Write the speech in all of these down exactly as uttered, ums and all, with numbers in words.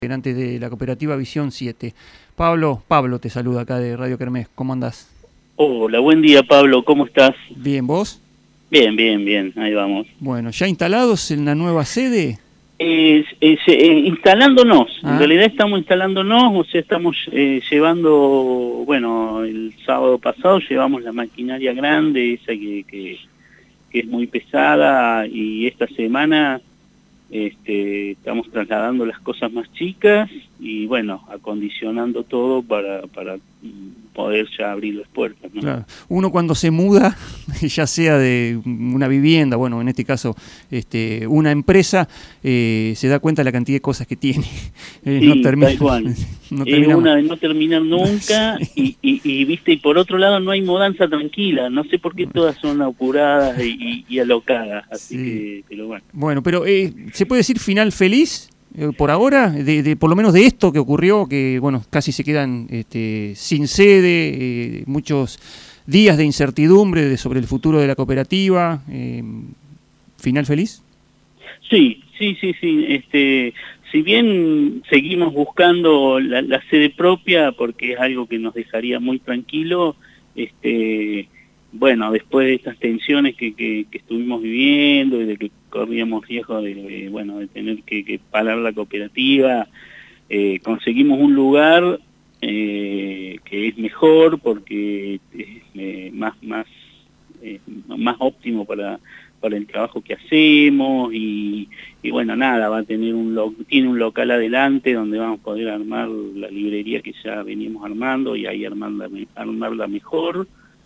Integrante de la cooperativa Visión siete. Pablo, Pablo te saluda acá de Radio Kermés. ¿Cómo andás? Hola, buen día Pablo, ¿cómo estás? Bien, ¿vos? Bien, bien, bien, ahí vamos. Bueno, ¿ya instalados en la nueva sede? Eh, eh, eh, instalándonos, ¿Ah? en realidad estamos instalándonos, o sea, estamos eh, llevando, bueno, el sábado pasado llevamos la maquinaria grande, esa que, que, que es muy pesada, y esta semana este, estamos trasladando las cosas más chicas y, bueno, acondicionando todo para, para poder ya abrir las puertas, ¿no? Claro. Uno cuando se muda, ya sea de una vivienda, bueno, en este caso este, una empresa, eh, se da cuenta de la cantidad de cosas que tiene. Eh, Sí, no termina, tal cual. no Es termina una más. de no terminar nunca y, y, y, viste, y por otro lado no hay mudanza tranquila, no sé por qué todas son apuradas y, y, y alocadas, así Sí. que, pero bueno. Bueno, pero eh, ¿se puede decir final feliz? Eh, por ahora, de, de, por lo menos de esto que ocurrió, que bueno, casi se quedan este, sin sede, eh, muchos días de incertidumbre de, sobre el futuro de la cooperativa, eh, ¿final feliz? Sí, sí, sí, sí, este, si bien seguimos buscando la, la sede propia, porque es algo que nos dejaría muy tranquilo, este, bueno, después de estas tensiones que, que, que estuvimos viviendo y de que corríamos riesgo de, de bueno, de tener que, que parar la cooperativa, eh, conseguimos un lugar eh, que es mejor porque es eh, más, más, eh, más óptimo para, para el trabajo que hacemos y, y bueno, nada, va a tener un lo, tiene un local adelante donde vamos a poder armar la librería que ya veníamos armando y ahí armarla, armarla mejor.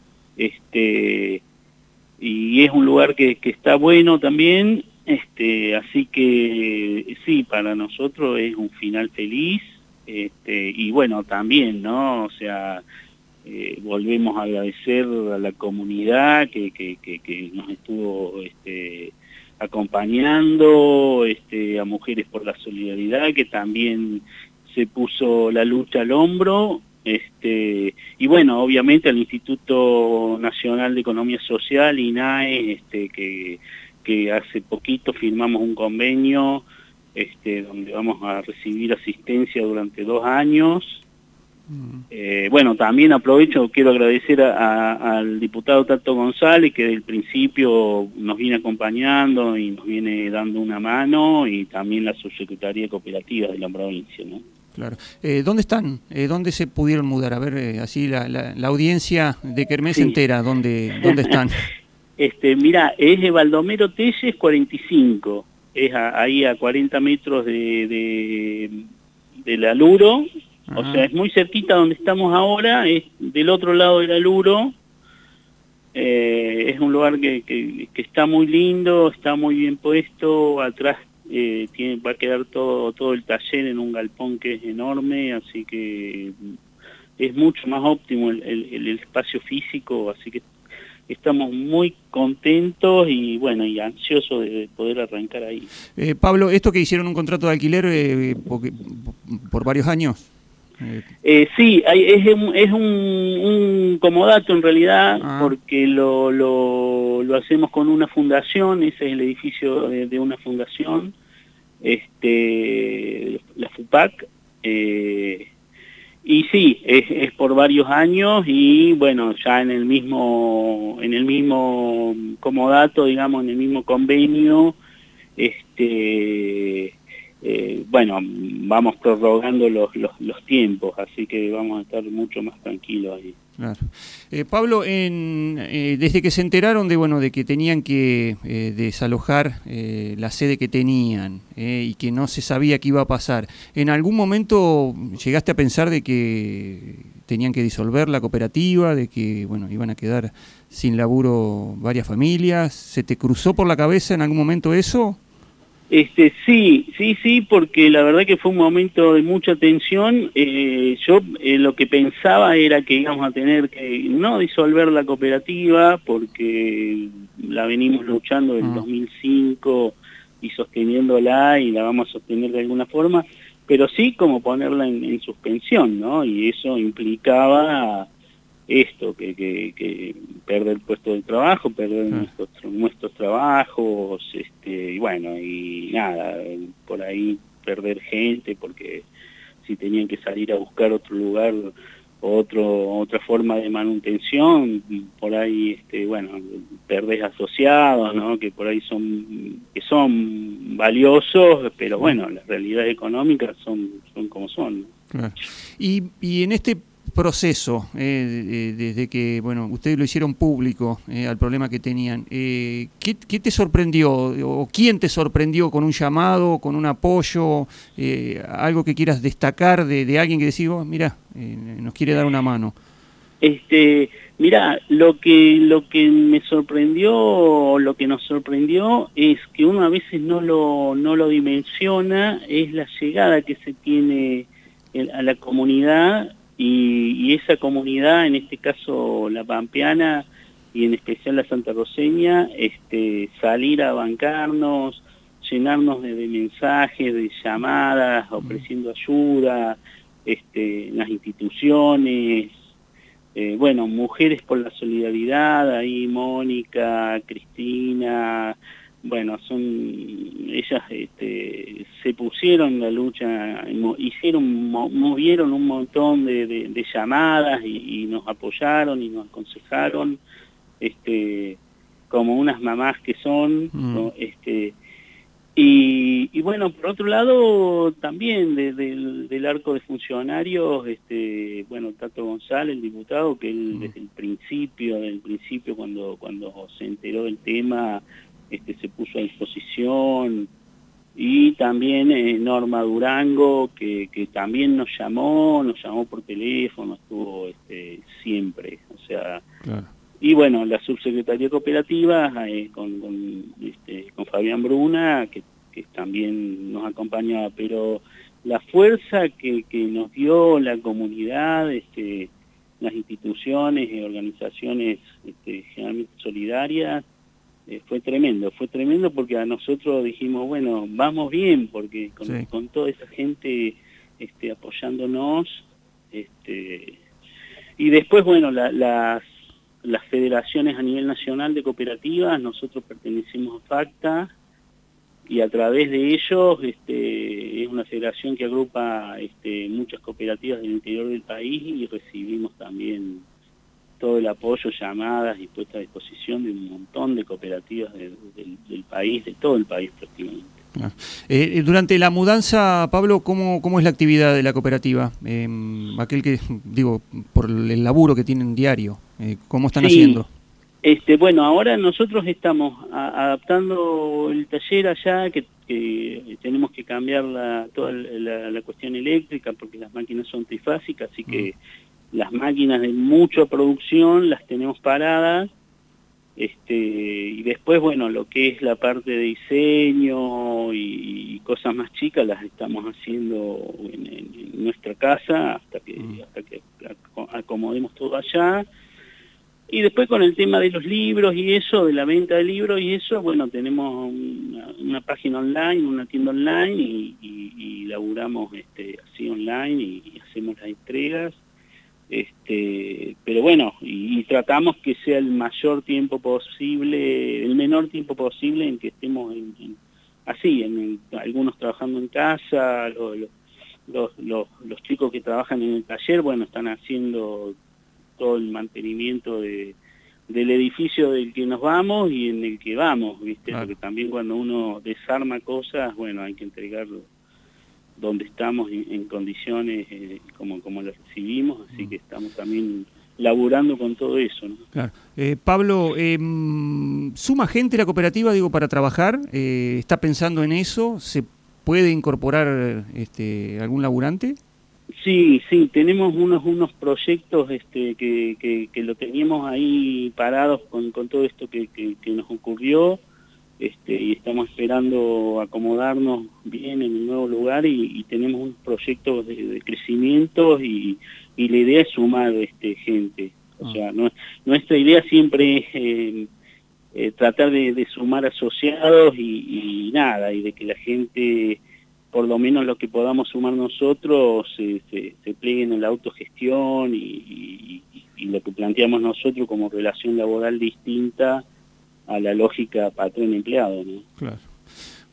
Este, y es un lugar que, que está bueno también, este, así que sí, para nosotros es un final feliz, este, y bueno, también, ¿no? O sea, eh, volvemos a agradecer a la comunidad que, que, que, que nos estuvo este, acompañando, este, a Mujeres por la Solidaridad, que también se puso la lucha al hombro, este, y bueno, obviamente al Instituto Nacional de Economía Social, I N A E, este, que, que hace poquito firmamos un convenio este, donde vamos a recibir asistencia durante dos años. Eh, bueno, también aprovecho, quiero agradecer a, a, al diputado Tato González, que del principio nos viene acompañando y nos viene dando una mano, y también la Subsecretaría de Cooperativas de la provincia, ¿no? Claro. Eh, ¿Dónde están? Eh, ¿Dónde se pudieron mudar? A ver, eh, así la, la, la audiencia de Kermés Sí. entera, ¿dónde, dónde están? este, mira, es de Baldomero Telles cuarenta y cinco, es a, ahí a cuarenta metros de, de, de la Luro. Ajá. O sea, es muy cerquita donde estamos ahora, es del otro lado de la Luro. Eh, es un lugar que, que, que está muy lindo, está muy bien puesto, atrás eh, tiene, va a quedar todo, todo el taller en un galpón que es enorme, así que es mucho más óptimo el, el, el espacio físico, así que estamos muy contentos y bueno, y ansiosos de poder arrancar ahí. Eh, Pablo, ¿esto que hicieron un contrato de alquiler eh, porque, por varios años? Eh, eh, sí, hay, es, un, es un, un comodato en realidad, ah. porque lo, lo, lo hacemos con una fundación, ese es el edificio de, de una fundación, este, la FUPAC, eh, y sí, es, es por varios años y bueno, ya en el mismo, en el mismo comodato, digamos, en el mismo convenio, este... Eh, bueno, vamos prorrogando los, los, los tiempos, así que vamos a estar mucho más tranquilos ahí. Claro. Eh, Pablo, en, eh, desde que se enteraron de bueno de que tenían que eh, desalojar eh, la sede que tenían eh, y que no se sabía qué iba a pasar, ¿en algún momento llegaste a pensar de que tenían que disolver la cooperativa, de que bueno iban a quedar sin laburo varias familias? ¿Se te cruzó por la cabeza en algún momento eso? Este, sí, sí, sí, porque la verdad que fue un momento de mucha tensión. Eh, yo eh, lo que pensaba era que íbamos a tener que no disolver la cooperativa, porque la venimos luchando en uh-huh. dos mil cinco y sosteniéndola y la vamos a sostener de alguna forma, pero sí como ponerla en, en suspensión, ¿no? Y eso implicaba esto, que, que, que perder el puesto de trabajo, perder ah. nuestros, nuestros trabajos, este, y bueno, y nada, por ahí perder gente, porque si tenían que salir a buscar otro lugar, otro otra forma de manutención, por ahí, este, bueno, perdés asociados, ¿no? Que por ahí son que son valiosos, pero bueno, las realidades económicas son, son como son, ¿no? Claro. Y, y en este proceso, eh, desde que bueno ustedes lo hicieron público eh, al problema que tenían, eh, ¿qué, ¿qué te sorprendió o quién te sorprendió con un llamado, con un apoyo, eh, algo que quieras destacar de, de alguien que decís, oh, mira, eh, nos quiere dar una mano? Este, mira, lo que lo que me sorprendió, lo que nos sorprendió es que uno a veces no lo no lo dimensiona, es la llegada que se tiene a la comunidad. Y, y esa comunidad, en este caso la pampeana y en especial la santarroceña, este, salir a bancarnos, llenarnos de, de mensajes, de llamadas, ofreciendo ayuda, este, en las instituciones, eh, bueno, Mujeres por la Solidaridad, ahí Mónica, Cristina, bueno, son ellas, este, se pusieron en la lucha, hicieron, movieron un montón de, de, de llamadas y, y nos apoyaron y nos aconsejaron, este, como unas mamás que son, mm. ¿no? este, y, y bueno, por otro lado, también de, de, del arco de funcionarios, este, bueno, Tato González, el diputado, que él desde el principio, desde el principio cuando, cuando se enteró del tema, este, se puso a disposición, y también eh, Norma Durango, que, que también nos llamó, nos llamó por teléfono, estuvo este, siempre, o sea, claro. Y bueno, la subsecretaría cooperativa eh, con, con, este, con Fabián Bruna, que, que también nos acompañaba, pero la fuerza que, que nos dio la comunidad, este, las instituciones y organizaciones este, generalmente solidarias, Eh, fue tremendo, fue tremendo porque a nosotros dijimos, bueno, vamos bien, porque con, sí. con toda esa gente este, apoyándonos, este, y después, bueno, la, las, las federaciones a nivel nacional de cooperativas, nosotros pertenecemos a FACTA, y a través de ellos, este, es una federación que agrupa este, muchas cooperativas del interior del país, y recibimos también todo el apoyo, llamadas y puesta a disposición de un montón de cooperativas de, de, del país, de todo el país prácticamente. Ah. Eh, durante la mudanza, Pablo, ¿cómo, cómo es la actividad de la cooperativa? Eh, aquel que, digo, por el laburo que tienen diario, eh, ¿cómo están sí, haciendo? Este, bueno, ahora nosotros estamos a, adaptando el taller allá, que, que tenemos que cambiar la, toda la, la cuestión eléctrica, porque las máquinas son trifásicas, así que mm. las máquinas de mucha producción las tenemos paradas, este, y después, bueno, lo que es la parte de diseño y, y cosas más chicas las estamos haciendo en, en, en nuestra casa hasta que, mm. hasta que acomodemos todo allá. Y después con el tema de los libros y eso, de la venta de libros y eso, bueno, tenemos una, una página online, una tienda online y, y, y laburamos este, así online y, y hacemos las entregas. Este, pero bueno, y, y tratamos que sea el mayor tiempo posible, el menor tiempo posible en que estemos en, en, así, en, en, algunos trabajando en casa, los, los, los, los chicos que trabajan en el taller, bueno, están haciendo todo el mantenimiento de, del edificio del que nos vamos y en el que vamos, ¿viste? Claro. Porque también cuando uno desarma cosas, bueno, hay que entregarlo donde estamos en, en condiciones eh, como, como las recibimos, así mm. que estamos también laburando con todo eso, ¿no? Claro. Eh, Pablo, eh, ¿suma gente la cooperativa, digo, para trabajar? Eh, ¿Está pensando en eso? ¿Se puede incorporar este, algún laburante? Sí, sí, tenemos unos unos proyectos este, que, que, que lo teníamos ahí parados con, con todo esto que, que, que nos ocurrió, este, y estamos esperando acomodarnos bien en el nuevo lugar y, y tenemos unos proyectos de, de crecimiento y, y la idea es sumar este, gente. O sea, no, nuestra idea siempre es eh, eh, tratar de, de sumar asociados y, y nada, y de que la gente, por lo menos lo que podamos sumar nosotros, se, se, se pleguen en la autogestión y, y, y lo que planteamos nosotros como relación laboral distinta a la lógica patrón-empleado, ¿no? Claro.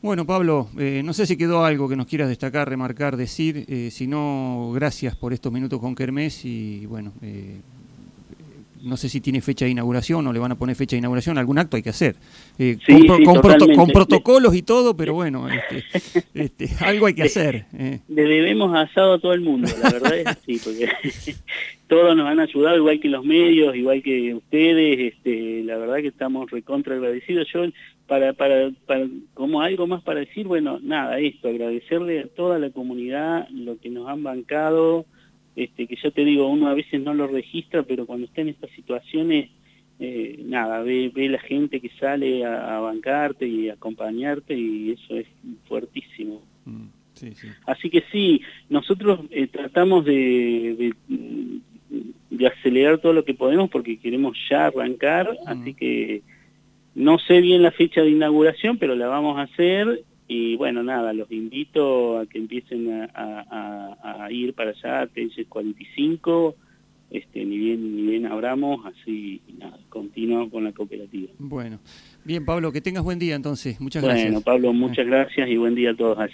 Bueno, Pablo, eh, no sé si quedó algo que nos quieras destacar, remarcar, decir, eh, si no, gracias por estos minutos con Kermés y bueno, eh, no sé si tiene fecha de inauguración o le van a poner fecha de inauguración, algún acto hay que hacer, eh, sí, con, sí, con, proto con protocolos y todo, pero le, bueno, este, este, algo hay que le, hacer. Eh. Le debemos asado a todo el mundo, la verdad es así, porque todos nos han ayudado, igual que los medios, igual que ustedes, este, la verdad que estamos recontra agradecidos. Yo, para, para, para, como algo más para decir, bueno, nada, esto, agradecerle a toda la comunidad lo que nos han bancado, este, que yo te digo, uno a veces no lo registra, pero cuando está en estas situaciones, eh, nada, ve, ve la gente que sale a, a bancarte y a acompañarte, y eso es fuertísimo. Mm, sí, sí. Así que sí, nosotros eh, tratamos de, de, de acelerar todo lo que podemos porque queremos ya arrancar, mm. así que no sé bien la fecha de inauguración, pero la vamos a hacer. Y bueno, nada, los invito a que empiecen a, a, a ir para allá, Telles cuarenta y cinco, este, ni bien ni bien abramos, así nada, continuamos con la cooperativa. Bueno, bien Pablo, que tengas buen día entonces, muchas bueno, gracias. Bueno Pablo, muchas gracias y buen día a todos allá.